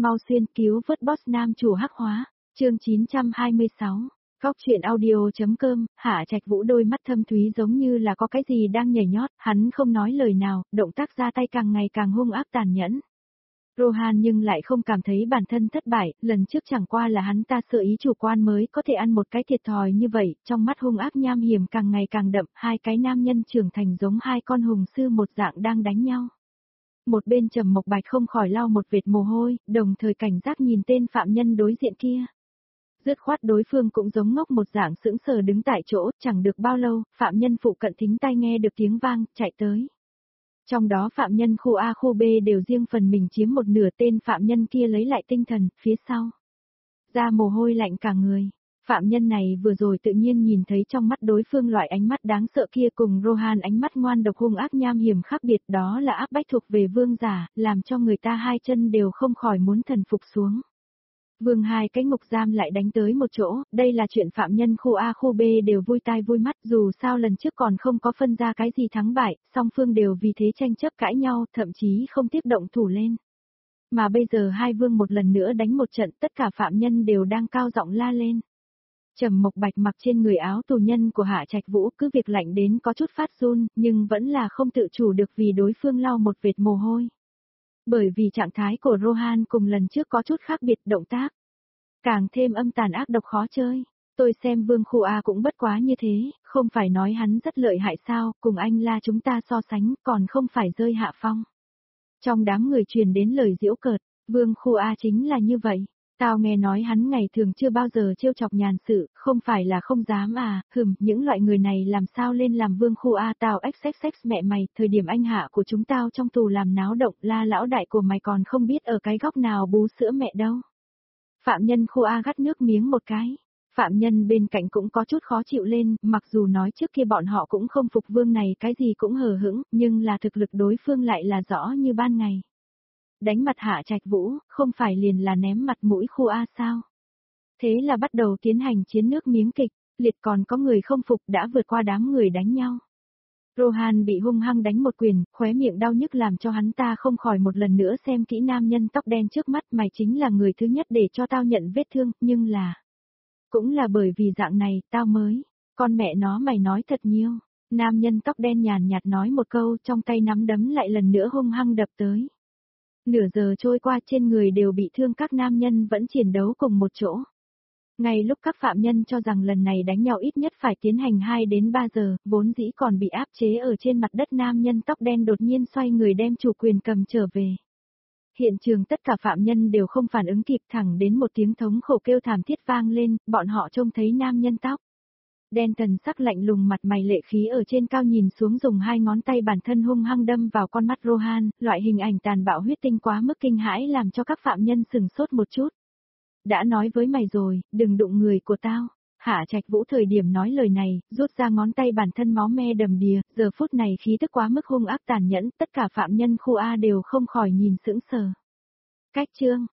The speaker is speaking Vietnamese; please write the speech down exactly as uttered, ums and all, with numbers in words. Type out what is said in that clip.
Mau xuyên cứu vớt boss nam chủ hắc hóa, chương chín trăm hai mươi sáu. Góc chuyện audio.com, Hạ Trạch Vũ đôi mắt thâm thúy giống như là có cái gì đang nhảy nhót, hắn không nói lời nào, động tác ra tay càng ngày càng hung ác tàn nhẫn. Rohan nhưng lại không cảm thấy bản thân thất bại, lần trước chẳng qua là hắn ta sợ ý chủ quan mới có thể ăn một cái thiệt thòi như vậy, trong mắt hung ác nham hiểm càng ngày càng đậm, hai cái nam nhân trưởng thành giống hai con hùng sư một dạng đang đánh nhau. Một bên Trầm Mộc Bạch không khỏi lau một vệt mồ hôi, đồng thời cảnh giác nhìn tên phạm nhân đối diện kia. Dứt khoát đối phương cũng giống ngốc một dạng sững sờ đứng tại chỗ, chẳng được bao lâu, phạm nhân phụ cận thính tai nghe được tiếng vang, chạy tới. Trong đó phạm nhân khu A khu B đều riêng phần mình chiếm một nửa, tên phạm nhân kia lấy lại tinh thần, phía sau. Ra mồ hôi lạnh cả người. Phạm nhân này vừa rồi tự nhiên nhìn thấy trong mắt đối phương loại ánh mắt đáng sợ kia cùng Rohan ánh mắt ngoan độc hung ác nham hiểm khác biệt, đó là áp bách thuộc về vương giả, làm cho người ta hai chân đều không khỏi muốn thần phục xuống. Vương hai cái ngục giam lại đánh tới một chỗ, đây là chuyện phạm nhân khu A khu B đều vui tai vui mắt, dù sao lần trước còn không có phân ra cái gì thắng bại, song phương đều vì thế tranh chấp cãi nhau, thậm chí không tiếp động thủ lên. Mà bây giờ hai vương một lần nữa đánh một trận, tất cả phạm nhân đều đang cao giọng la lên. Trầm Mộc Bạch mặc trên người áo tù nhân của Hạ Trạch Vũ, cứ việc lạnh đến có chút phát run, nhưng vẫn là không tự chủ được vì đối phương lau một vệt mồ hôi. Bởi vì trạng thái của Rohan cùng lần trước có chút khác biệt, động tác càng thêm âm tàn ác độc khó chơi. Tôi xem Vương Khu A cũng bất quá như thế, không phải nói hắn rất lợi hại sao, cùng anh La chúng ta so sánh, còn không phải rơi hạ phong. Trong đám người truyền đến lời giễu cợt, Vương Khu A chính là như vậy. Tao nghe nói hắn ngày thường chưa bao giờ trêu chọc nhàn sự, không phải là không dám à, hừm, những loại người này làm sao lên làm Vương Khu A tao xxx mẹ mày, thời điểm anh hạ của chúng tao trong tù làm náo động, La lão đại của mày còn không biết ở cái góc nào bú sữa mẹ đâu. Phạm nhân Khu A gắt nước miếng một cái. Phạm nhân bên cạnh cũng có chút khó chịu lên, mặc dù nói trước kia bọn họ cũng không phục Vương này cái gì cũng hờ hững, nhưng là thực lực đối phương lại là rõ như ban ngày. Đánh mặt Hạ Trạch Vũ, không phải liền là ném mặt mũi Khu A sao? Thế là bắt đầu tiến hành chiến nước miếng kịch, liệt còn có người không phục đã vượt qua đám người đánh nhau. Rohan bị hung hăng đánh một quyền, khóe miệng đau nhức làm cho hắn ta không khỏi một lần nữa xem kỹ nam nhân tóc đen trước mắt, mày chính là người thứ nhất để cho tao nhận vết thương, nhưng là... Cũng là bởi vì dạng này, tao mới... Con mẹ nó mày nói thật nhiều. Nam nhân tóc đen nhàn nhạt nói một câu, trong tay nắm đấm lại lần nữa hung hăng đập tới. Nửa giờ trôi qua trên người đều bị thương, các nam nhân vẫn chiến đấu cùng một chỗ. Ngay lúc các phạm nhân cho rằng lần này đánh nhau ít nhất phải tiến hành hai đến ba giờ, vốn dĩ còn bị áp chế ở trên mặt đất, nam nhân tóc đen đột nhiên xoay người đem chủ quyền cầm trở về. Hiện trường tất cả phạm nhân đều không phản ứng kịp, thẳng đến một tiếng thống khổ kêu thảm thiết vang lên, bọn họ trông thấy nam nhân tóc đen thần sắc lạnh lùng, mặt mày lệ khí ở trên cao nhìn xuống, dùng hai ngón tay bản thân hung hăng đâm vào con mắt Rohan, loại hình ảnh tàn bạo huyết tinh quá mức kinh hãi làm cho các phạm nhân sừng sốt một chút. Đã nói với mày rồi, đừng đụng người của tao. Hạ Trạch Vũ thời điểm nói lời này, rút ra ngón tay bản thân máu me đầm đìa, giờ phút này khí tức quá mức hung ác tàn nhẫn, tất cả phạm nhân khu A đều không khỏi nhìn sững sờ. Cách chương,